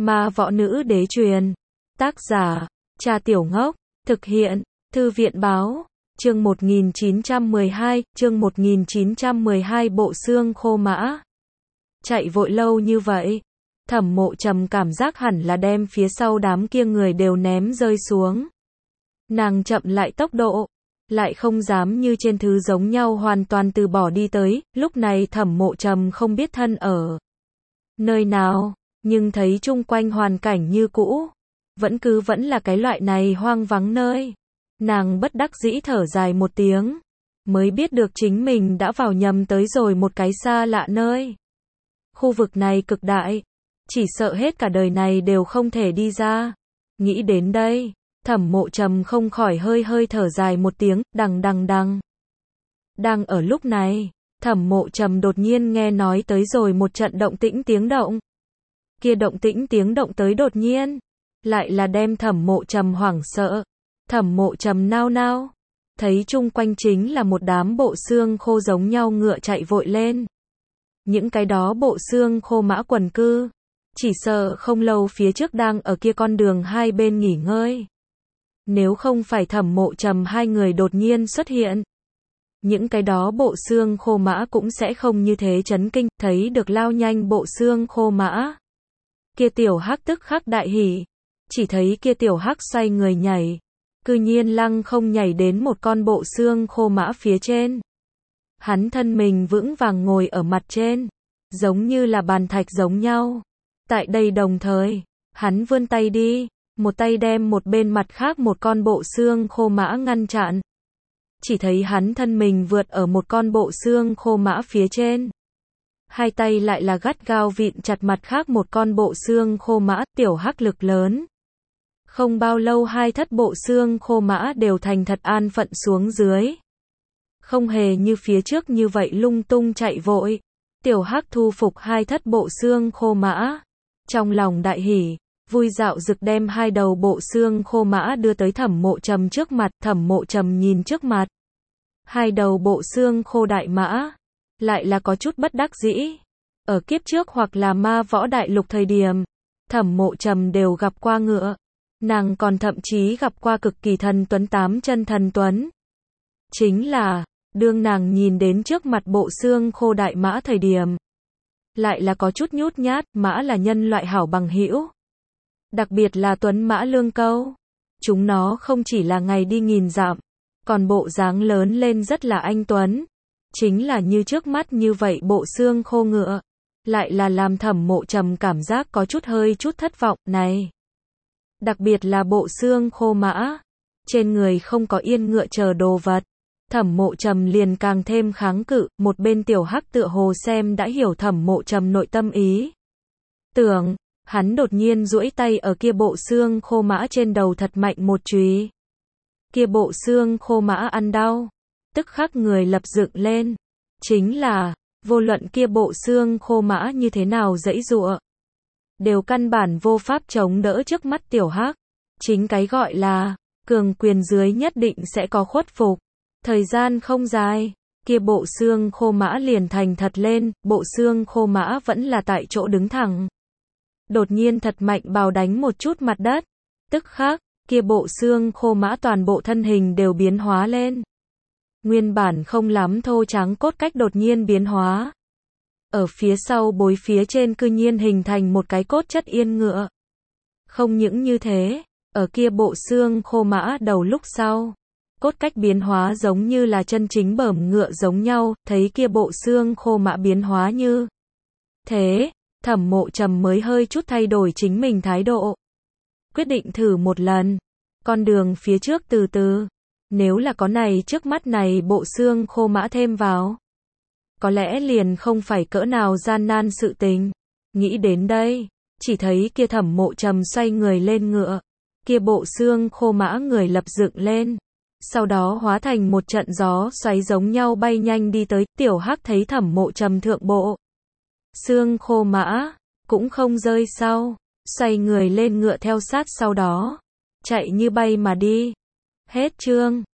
Ma võ nữ đế truyền. Tác giả, Cha Tiểu Ngốc. Thực hiện, Thư viện báo. Chương 1912, chương 1912 bộ xương khô mã. Chạy vội lâu như vậy. Thẩm Mộ Trầm cảm giác hẳn là đem phía sau đám kia người đều ném rơi xuống. Nàng chậm lại tốc độ, lại không dám như trên thứ giống nhau hoàn toàn từ bỏ đi tới, lúc này Thẩm Mộ Trầm không biết thân ở nơi nào, nhưng thấy chung quanh hoàn cảnh như cũ, vẫn là cái loại này hoang vắng nơi. Nàng bất đắc dĩ thở dài một tiếng, mới biết được chính mình đã vào nhầm tới rồi một cái xa lạ nơi. Khu vực này cực đại, chỉ sợ hết cả đời này đều không thể đi ra. Nghĩ đến đây, Thẩm Mộ Trầm không khỏi hơi thở dài một tiếng, đằng. Đang ở lúc này, Thẩm Mộ Trầm đột nhiên nghe nói tới rồi một trận động tĩnh tiếng động. Kia động tĩnh tiếng động tới đột nhiên, lại là đem Thẩm Mộ Trầm hoảng sợ. Thẩm Mộ Trầm nao, thấy chung quanh chính là một đám bộ xương khô giống nhau ngựa chạy vội lên. Những cái đó bộ xương khô mã quần cư, chỉ sợ không lâu phía trước đang ở kia con đường hai bên nghỉ ngơi. Nếu không phải Thẩm Mộ Trầm hai người đột nhiên xuất hiện, những cái đó bộ xương khô mã cũng sẽ không như thế chấn kinh. Thấy được lao nhanh bộ xương khô mã, kia tiểu hắc tức khắc đại hỉ. Chỉ thấy kia tiểu hắc xoay người nhảy, cư nhiên lăng không nhảy đến một con bộ xương khô mã phía trên. Hắn thân mình vững vàng ngồi ở mặt trên, giống như là bàn thạch giống nhau. Tại đây đồng thời, hắn vươn tay đi, một tay đem một bên mặt khác một con bộ xương khô mã ngăn chặn. Chỉ thấy hắn thân mình vượt ở một con bộ xương khô mã phía trên. Hai tay lại là gắt gao vịn chặt mặt khác một con bộ xương khô mã, tiểu hắc lực lớn. Không bao lâu hai thất bộ xương khô mã đều thành thật an phận xuống dưới. Không hề như phía trước như vậy lung tung chạy vội. Tiểu hắc thu phục hai thất bộ xương khô mã. Trong lòng đại hỉ, vui dạo dực đem hai đầu bộ xương khô mã đưa tới Thẩm Mộ Trầm trước mặt. Thẩm Mộ Trầm nhìn trước mặt hai đầu bộ xương khô đại mã, lại là có chút bất đắc dĩ. Ở kiếp trước hoặc là ma võ đại lục thời điểm, Thẩm Mộ Trầm đều gặp qua ngựa. Nàng còn thậm chí gặp qua cực kỳ thần tuấn tám chân thần tuấn. Chính là, đương nàng nhìn đến trước mặt bộ xương khô đại mã thời điểm, lại là có chút nhút nhát. Mã là nhân loại hảo bằng hữu, đặc biệt là tuấn mã lương câu. Chúng nó không chỉ là ngày đi nghìn dặm, còn bộ dáng lớn lên rất là anh tuấn. Chính là như trước mắt như vậy bộ xương khô ngựa, lại là làm Thẩm Mộ Trầm cảm giác có chút hơi chút thất vọng. Này, đặc biệt là bộ xương khô mã, trên người không có yên ngựa chờ đồ vật. Thẩm Mộ Trầm liền càng thêm kháng cự. Một bên tiểu hắc tựa hồ xem đã hiểu Thẩm Mộ Trầm nội tâm ý tưởng, hắn đột nhiên duỗi tay ở kia bộ xương khô mã trên đầu thật mạnh một chùy. Kia bộ xương khô mã ăn đau, tức khắc người lập dựng lên. Chính là, vô luận kia bộ xương khô mã như thế nào giãy giụa, đều căn bản vô pháp chống đỡ trước mắt tiểu hắc. Chính cái gọi là, cường quyền dưới nhất định sẽ có khuất phục. Thời gian không dài, kia bộ xương khô mã liền thành thật lên, bộ xương khô mã vẫn là tại chỗ đứng thẳng. Đột nhiên thật mạnh bào đánh một chút mặt đất, tức khắc, kia bộ xương khô mã toàn bộ thân hình đều biến hóa lên. Nguyên bản không lắm thô trắng cốt cách đột nhiên biến hóa. Ở phía sau bối phía trên cư nhiên hình thành một cái cốt chất yên ngựa. Không những như thế, ở kia bộ xương khô mã đầu lúc sau, cốt cách biến hóa giống như là chân chính bẩm ngựa giống nhau. Thấy kia bộ xương khô mã biến hóa như thế, Thẩm Mộ Trầm mới hơi chút thay đổi chính mình thái độ. Quyết định thử một lần. Con đường phía trước từ từ. Nếu là có này trước mắt này bộ xương khô mã thêm vào, có lẽ liền không phải cỡ nào gian nan sự tình. Nghĩ đến đây, chỉ thấy kia Thẩm Mộ Trầm xoay người lên ngựa. Kia bộ xương khô mã người lập dựng lên. Sau đó hóa thành một trận gió xoáy giống nhau bay nhanh đi tới. Tiểu hắc thấy Thẩm Mộ Trầm thượng bộ xương khô mã, cũng không rơi sau, xoay người lên ngựa theo sát sau đó, chạy như bay mà đi. Hết chương.